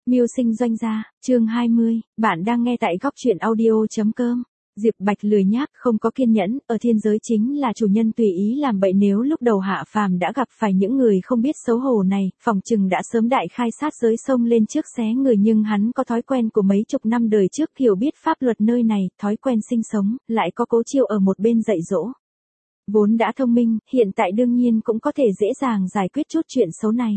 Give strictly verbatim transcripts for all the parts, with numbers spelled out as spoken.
Mưu sinh doanh gia, chương hai mươi, bạn đang nghe tại góc truyện audio.com. Diệp Bạch lười nhác không có kiên nhẫn, ở thiên giới chính là chủ nhân tùy ý làm bậy, nếu lúc đầu hạ phàm đã gặp phải những người không biết xấu hổ này, phòng trừng đã sớm đại khai sát giới xông lên trước xé người, nhưng hắn có thói quen của mấy chục năm đời trước, hiểu biết pháp luật nơi này, thói quen sinh sống, lại có Cố Chiêu ở một bên dạy dỗ. Vốn đã thông minh, hiện tại đương nhiên cũng có thể dễ dàng giải quyết chút chuyện xấu này.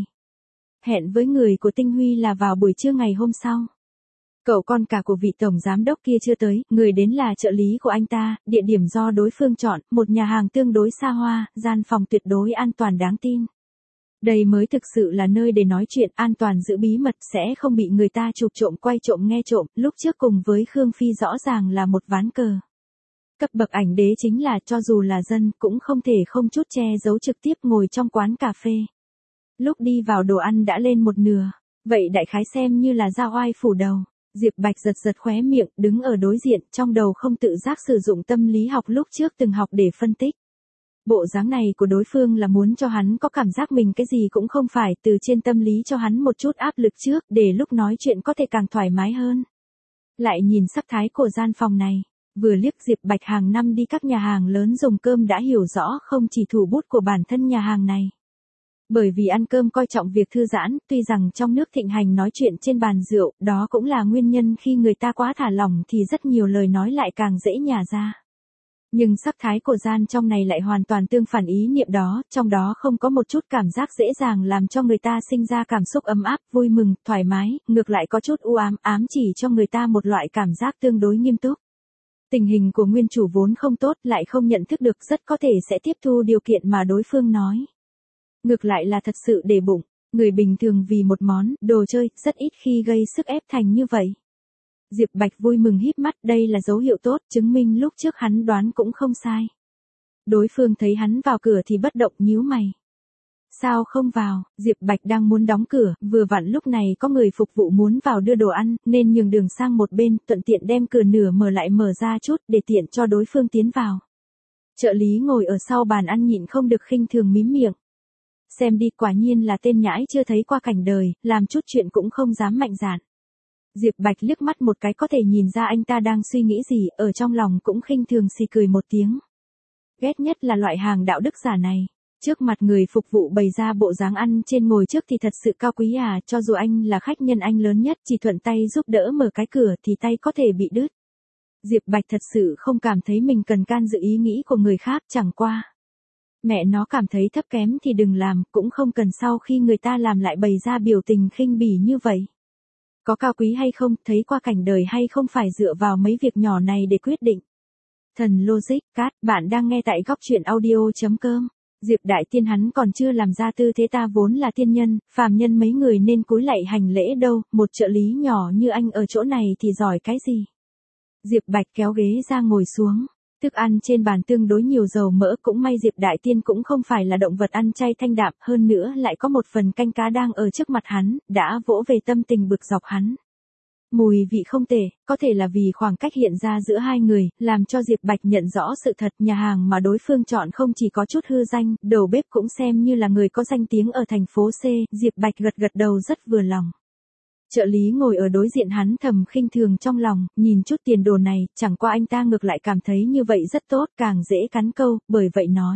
Hẹn với người của Tinh Huy là vào buổi trưa ngày hôm sau. Cậu con cả của vị tổng giám đốc kia chưa tới, người đến là trợ lý của anh ta, địa điểm do đối phương chọn, một nhà hàng tương đối xa hoa, gian phòng tuyệt đối an toàn đáng tin. Đây mới thực sự là nơi để nói chuyện, an toàn giữ bí mật, sẽ không bị người ta chụp trộm quay trộm nghe trộm, lúc trước cùng với Khương Phi rõ ràng là một ván cờ. Cấp bậc ảnh đế chính là cho dù là dân cũng không thể không chút che giấu trực tiếp ngồi trong quán cà phê. Lúc đi vào đồ ăn đã lên một nửa, vậy đại khái xem như là ra oai phủ đầu. Diệp Bạch giật giật khóe miệng, đứng ở đối diện, trong đầu không tự giác sử dụng tâm lý học lúc trước từng học để phân tích. Bộ dáng này của đối phương là muốn cho hắn có cảm giác mình cái gì cũng không phải, từ trên tâm lý cho hắn một chút áp lực trước, để lúc nói chuyện có thể càng thoải mái hơn. Lại nhìn sắc thái của gian phòng này, vừa liếc Diệp Bạch hàng năm đi các nhà hàng lớn dùng cơm đã hiểu rõ không chỉ thủ bút của bản thân nhà hàng này. Bởi vì ăn cơm coi trọng việc thư giãn, tuy rằng trong nước thịnh hành nói chuyện trên bàn rượu, đó cũng là nguyên nhân khi người ta quá thả lỏng thì rất nhiều lời nói lại càng dễ nhả ra. Nhưng sắc thái của gian trong này lại hoàn toàn tương phản ý niệm đó, trong đó không có một chút cảm giác dễ dàng làm cho người ta sinh ra cảm xúc ấm áp, vui mừng, thoải mái, ngược lại có chút u ám, ám chỉ cho người ta một loại cảm giác tương đối nghiêm túc. Tình hình của nguyên chủ vốn không tốt, lại không nhận thức được, rất có thể sẽ tiếp thu điều kiện mà đối phương nói. Ngược lại là thật sự để bụng, người bình thường vì một món đồ chơi rất ít khi gây sức ép thành như vậy. Diệp Bạch vui mừng híp mắt, đây là dấu hiệu tốt, chứng minh lúc trước hắn đoán cũng không sai. Đối phương thấy hắn vào cửa thì bất động nhíu mày. Sao không vào? Diệp Bạch đang muốn đóng cửa, vừa vặn lúc này có người phục vụ muốn vào đưa đồ ăn, nên nhường đường sang một bên, thuận tiện đem cửa nửa mở lại mở ra chút để tiện cho đối phương tiến vào. Trợ lý ngồi ở sau bàn ăn nhịn không được khinh thường mím miệng. Xem đi, quả nhiên là tên nhãi chưa thấy qua cảnh đời, làm chút chuyện cũng không dám mạnh dạn. Diệp Bạch liếc mắt một cái có thể nhìn ra anh ta đang suy nghĩ gì, ở trong lòng cũng khinh thường xì cười một tiếng. Ghét nhất là loại hàng đạo đức giả này. Trước mặt người phục vụ bày ra bộ dáng ăn trên ngồi trước thì thật sự cao quý à, cho dù anh là khách nhân anh lớn nhất, chỉ thuận tay giúp đỡ mở cái cửa thì tay có thể bị đứt. Diệp Bạch thật sự không cảm thấy mình cần can dự ý nghĩ của người khác, chẳng qua. Mẹ nó cảm thấy thấp kém thì đừng làm, cũng không cần sau khi người ta làm lại bày ra biểu tình khinh bỉ như vậy. Có cao quý hay không, thấy qua cảnh đời hay không phải dựa vào mấy việc nhỏ này để quyết định. Thần Logic, Cát, bạn đang nghe tại góc truyện audio.com. Diệp Đại Tiên hắn còn chưa làm ra tư thế, ta vốn là tiên nhân, phàm nhân mấy người nên cúi lạy hành lễ đâu, một trợ lý nhỏ như anh ở chỗ này thì giỏi cái gì. Diệp Bạch kéo ghế ra ngồi xuống. Thức ăn trên bàn tương đối nhiều dầu mỡ, cũng may Diệp Đại Tiên cũng không phải là động vật ăn chay thanh đạm, hơn nữa lại có một phần canh cá đang ở trước mặt hắn, đã vỗ về tâm tình bực dọc hắn. Mùi vị không tệ, có thể là vì khoảng cách hiện ra giữa hai người, làm cho Diệp Bạch nhận rõ sự thật, nhà hàng mà đối phương chọn không chỉ có chút hư danh, đầu bếp cũng xem như là người có danh tiếng ở thành phố C, Diệp Bạch gật gật đầu rất vừa lòng. Trợ lý ngồi ở đối diện hắn thầm khinh thường trong lòng, nhìn chút tiền đồ này, chẳng qua anh ta ngược lại cảm thấy như vậy rất tốt, càng dễ cắn câu, bởi vậy nói.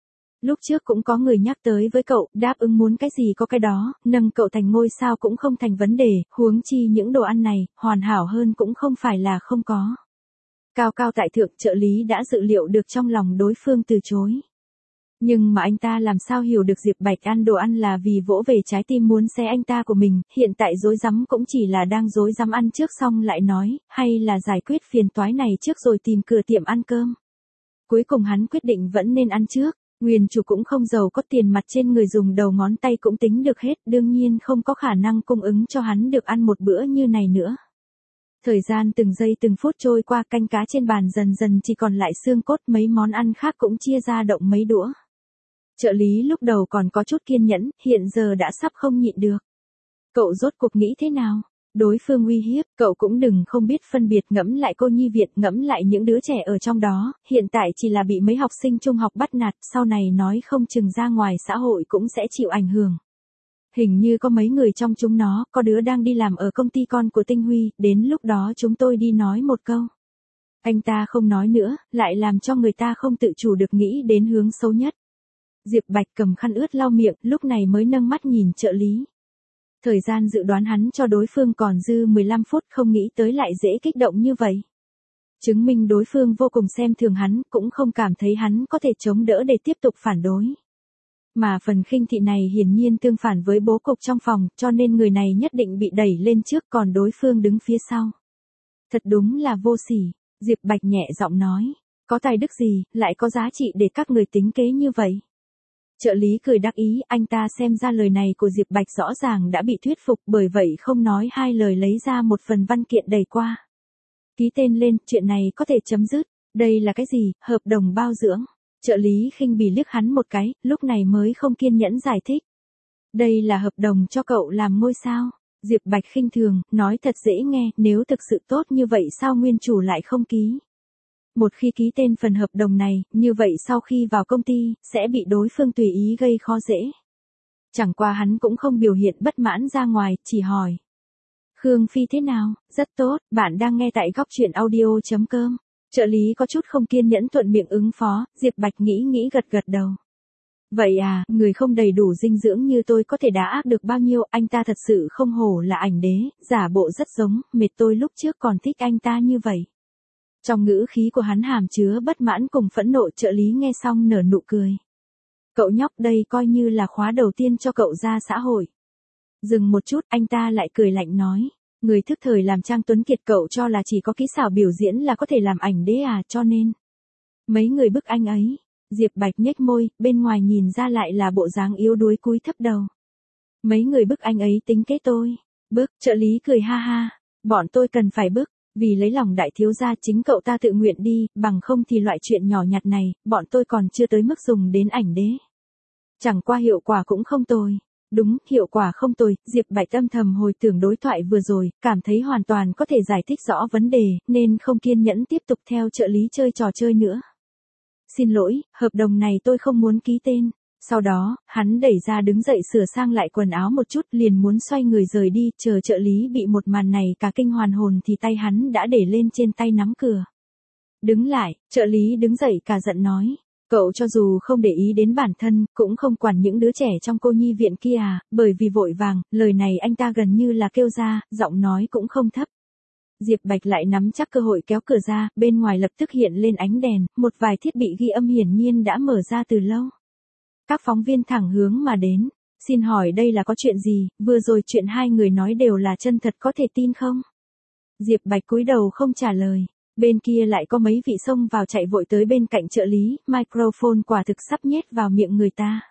Lúc trước cũng có người nhắc tới với cậu, đáp ứng muốn cái gì có cái đó, nâng cậu thành ngôi sao cũng không thành vấn đề, huống chi những đồ ăn này, hoàn hảo hơn cũng không phải là không có. Cao cao tại thượng, trợ lý đã dự liệu được trong lòng đối phương từ chối. Nhưng mà anh ta làm sao hiểu được Diệp Bạch ăn đồ ăn là vì vỗ về trái tim muốn xé anh ta của mình, hiện tại dối rắm cũng chỉ là đang dối rắm ăn trước xong lại nói, hay là giải quyết phiền toái này trước rồi tìm cửa tiệm ăn cơm. Cuối cùng hắn quyết định vẫn nên ăn trước, nguyên chủ cũng không giàu có tiền mặt trên người dùng đầu ngón tay cũng tính được hết, đương nhiên không có khả năng cung ứng cho hắn được ăn một bữa như này nữa. Thời gian từng giây từng phút trôi qua, canh cá trên bàn dần dần chỉ còn lại xương cốt, mấy món ăn khác cũng chia ra động mấy đũa. Trợ lý lúc đầu còn có chút kiên nhẫn, hiện giờ đã sắp không nhịn được. Cậu rốt cuộc nghĩ thế nào? Đối phương uy hiếp, cậu cũng đừng không biết phân biệt, ngẫm lại cô nhi viện, ngẫm lại những đứa trẻ ở trong đó, hiện tại chỉ là bị mấy học sinh trung học bắt nạt, sau này nói không chừng ra ngoài xã hội cũng sẽ chịu ảnh hưởng. Hình như có mấy người trong chúng nó, có đứa đang đi làm ở công ty con của Tinh Huy, đến lúc đó chúng tôi đi nói một câu. Anh ta không nói nữa, lại làm cho người ta không tự chủ được nghĩ đến hướng xấu nhất. Diệp Bạch cầm khăn ướt lau miệng, lúc này mới nâng mắt nhìn trợ lý. Thời gian dự đoán hắn cho đối phương còn dư mười lăm phút, không nghĩ tới lại dễ kích động như vậy. Chứng minh đối phương vô cùng xem thường hắn, cũng không cảm thấy hắn có thể chống đỡ để tiếp tục phản đối. Mà phần khinh thị này hiển nhiên tương phản với bố cục trong phòng, cho nên người này nhất định bị đẩy lên trước còn đối phương đứng phía sau. Thật đúng là vô sỉ, Diệp Bạch nhẹ giọng nói. Có tài đức gì, lại có giá trị để các người tính kế như vậy? Trợ lý cười đắc ý, anh ta xem ra lời này của Diệp Bạch rõ ràng đã bị thuyết phục, bởi vậy không nói hai lời lấy ra một phần văn kiện đầy qua. Ký tên lên, chuyện này có thể chấm dứt. Đây là cái gì, hợp đồng bao dưỡng? Trợ lý khinh bỉ liếc hắn một cái, lúc này mới không kiên nhẫn giải thích. Đây là hợp đồng cho cậu làm ngôi sao. Diệp Bạch khinh thường, nói thật dễ nghe, nếu thực sự tốt như vậy sao nguyên chủ lại không ký? Một khi ký tên phần hợp đồng này, như vậy sau khi vào công ty, sẽ bị đối phương tùy ý gây khó dễ. Chẳng qua hắn cũng không biểu hiện bất mãn ra ngoài, chỉ hỏi. Khương Phi thế nào? Rất tốt, bạn đang nghe tại góc truyện audio chấm com. Trợ lý có chút không kiên nhẫn thuận miệng ứng phó, Diệp Bạch nghĩ nghĩ gật gật đầu. Vậy à, người không đầy đủ dinh dưỡng như tôi có thể đá ác được bao nhiêu, anh ta thật sự không hổ là ảnh đế, giả bộ rất giống, mệt tôi lúc trước còn thích anh ta như vậy. Trong ngữ khí của hắn hàm chứa bất mãn cùng phẫn nộ, trợ lý nghe xong nở nụ cười. Cậu nhóc đây coi như là khóa đầu tiên cho cậu ra xã hội. Dừng một chút, anh ta lại cười lạnh nói. Người thức thời làm Trang Tuấn Kiệt cậu cho là chỉ có kỹ xảo biểu diễn là có thể làm ảnh đế à, cho nên. Mấy người bức anh ấy. Diệp Bạch nhếch môi, bên ngoài nhìn ra lại là bộ dáng yếu đuối cúi thấp đầu. Mấy người bức anh ấy tính kế tôi. Bức, trợ lý cười ha ha. Bọn tôi cần phải bức, vì lấy lòng đại thiếu gia chính cậu ta tự nguyện đi, bằng không thì loại chuyện nhỏ nhặt này, bọn tôi còn chưa tới mức dùng đến ảnh đế. Chẳng qua hiệu quả cũng không tồi. Đúng, hiệu quả không tồi, Diệp Bạch âm thầm hồi tưởng đối thoại vừa rồi, cảm thấy hoàn toàn có thể giải thích rõ vấn đề, nên không kiên nhẫn tiếp tục theo trợ lý chơi trò chơi nữa. Xin lỗi, hợp đồng này tôi không muốn ký tên. Sau đó, hắn đẩy ra đứng dậy sửa sang lại quần áo một chút liền muốn xoay người rời đi, chờ trợ lý bị một màn này cả kinh hoàn hồn thì tay hắn đã để lên trên tay nắm cửa. Đứng lại, trợ lý đứng dậy cả giận nói. Cậu cho dù không để ý đến bản thân, cũng không quản những đứa trẻ trong cô nhi viện kia à, bởi vì vội vàng, lời này anh ta gần như là kêu ra, giọng nói cũng không thấp. Diệp Bạch lại nắm chắc cơ hội kéo cửa ra, bên ngoài lập tức hiện lên ánh đèn, một vài thiết bị ghi âm hiển nhiên đã mở ra từ lâu. Các phóng viên thẳng hướng mà đến, xin hỏi đây là có chuyện gì, vừa rồi chuyện hai người nói đều là chân thật có thể tin không? Diệp Bạch cúi đầu không trả lời. Bên kia lại có mấy vị xông vào chạy vội tới bên cạnh trợ lý, microphone quả thực sắp nhét vào miệng người ta.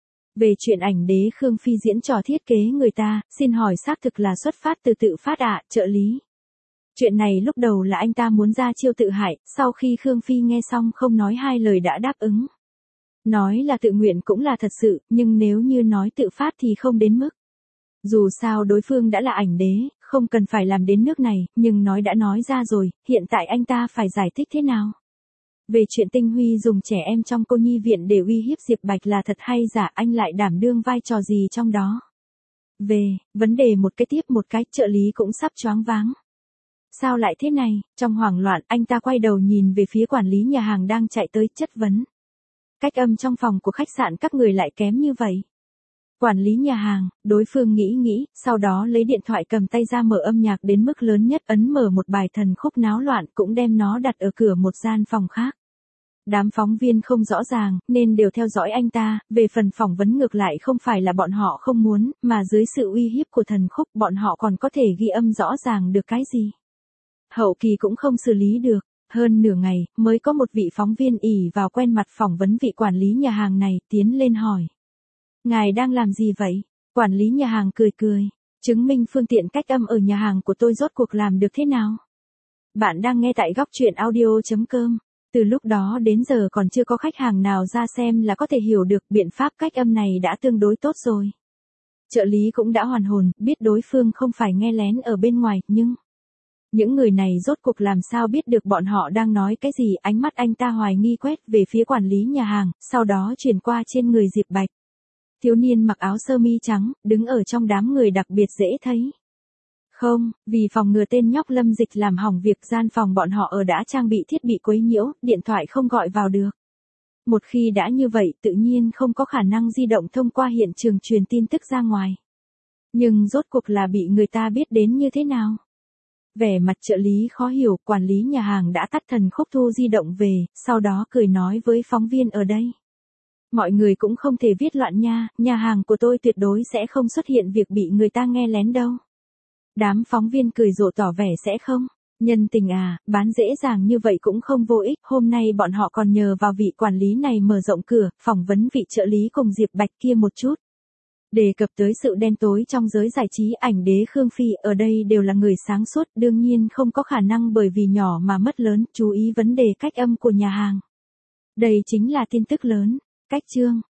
Về chuyện ảnh đế Khương Phi diễn trò thiết kế người ta, xin hỏi xác thực là xuất phát từ tự phát ạ, trợ lý. Chuyện này lúc đầu là anh ta muốn ra chiêu tự hại, sau khi Khương Phi nghe xong không nói hai lời đã đáp ứng. Nói là tự nguyện cũng là thật sự, nhưng nếu như nói tự phát thì không đến mức. Dù sao đối phương đã là ảnh đế, không cần phải làm đến nước này, nhưng nói đã nói ra rồi, hiện tại anh ta phải giải thích thế nào? Về chuyện Tinh Huy dùng trẻ em trong cô nhi viện để uy hiếp Diệp Bạch là thật hay giả, anh lại đảm đương vai trò gì trong đó? Về, vấn đề một cái tiếp một cái, trợ lý cũng sắp choáng váng. Sao lại thế này? Trong hoảng loạn, anh ta quay đầu nhìn về phía quản lý nhà hàng đang chạy tới chất vấn. Cách âm trong phòng của khách sạn các người lại kém như vậy. Quản lý nhà hàng, đối phương nghĩ nghĩ, sau đó lấy điện thoại cầm tay ra mở âm nhạc đến mức lớn nhất, ấn mở một bài thần khúc náo loạn, cũng đem nó đặt ở cửa một gian phòng khác. Đám phóng viên không rõ ràng, nên đều theo dõi anh ta, về phần phỏng vấn ngược lại không phải là bọn họ không muốn, mà dưới sự uy hiếp của thần khúc bọn họ còn có thể ghi âm rõ ràng được cái gì. Hậu kỳ cũng không xử lý được. Hơn nửa ngày, mới có một vị phóng viên ỷ vào quen mặt phỏng vấn vị quản lý nhà hàng này, tiến lên hỏi. Ngài đang làm gì vậy? Quản lý nhà hàng cười cười. Chứng minh phương tiện cách âm ở nhà hàng của tôi rốt cuộc làm được thế nào? Bạn đang nghe tại góc truyện audio chấm com. Từ lúc đó đến giờ còn chưa có khách hàng nào ra xem là có thể hiểu được biện pháp cách âm này đã tương đối tốt rồi. Trợ lý cũng đã hoàn hồn, biết đối phương không phải nghe lén ở bên ngoài, nhưng... Những người này rốt cuộc làm sao biết được bọn họ đang nói cái gì, ánh mắt anh ta hoài nghi quét về phía quản lý nhà hàng, sau đó chuyển qua trên người Diệp Bạch. Thiếu niên mặc áo sơ mi trắng, đứng ở trong đám người đặc biệt dễ thấy. Không, vì phòng ngừa tên nhóc Lâm Dịch làm hỏng việc gian phòng bọn họ ở đã trang bị thiết bị quấy nhiễu, điện thoại không gọi vào được. Một khi đã như vậy tự nhiên không có khả năng di động thông qua hiện trường truyền tin tức ra ngoài. Nhưng rốt cuộc là bị người ta biết đến như thế nào? Vẻ mặt trợ lý khó hiểu, quản lý nhà hàng đã tắt thần khúc thu di động về, sau đó cười nói với phóng viên ở đây. Mọi người cũng không thể viết loạn nha, nhà hàng của tôi tuyệt đối sẽ không xuất hiện việc bị người ta nghe lén đâu. Đám phóng viên cười rộ tỏ vẻ sẽ không. Nhân tình à, bán dễ dàng như vậy cũng không vô ích, hôm nay bọn họ còn nhờ vào vị quản lý này mở rộng cửa, phỏng vấn vị trợ lý cùng Diệp Bạch kia một chút. Đề cập tới sự đen tối trong giới giải trí, ảnh đế Khương Phi ở đây đều là người sáng suốt, đương nhiên không có khả năng bởi vì nhỏ mà mất lớn, chú ý vấn đề cách âm của nhà hàng. Đây chính là tin tức lớn. Cách chương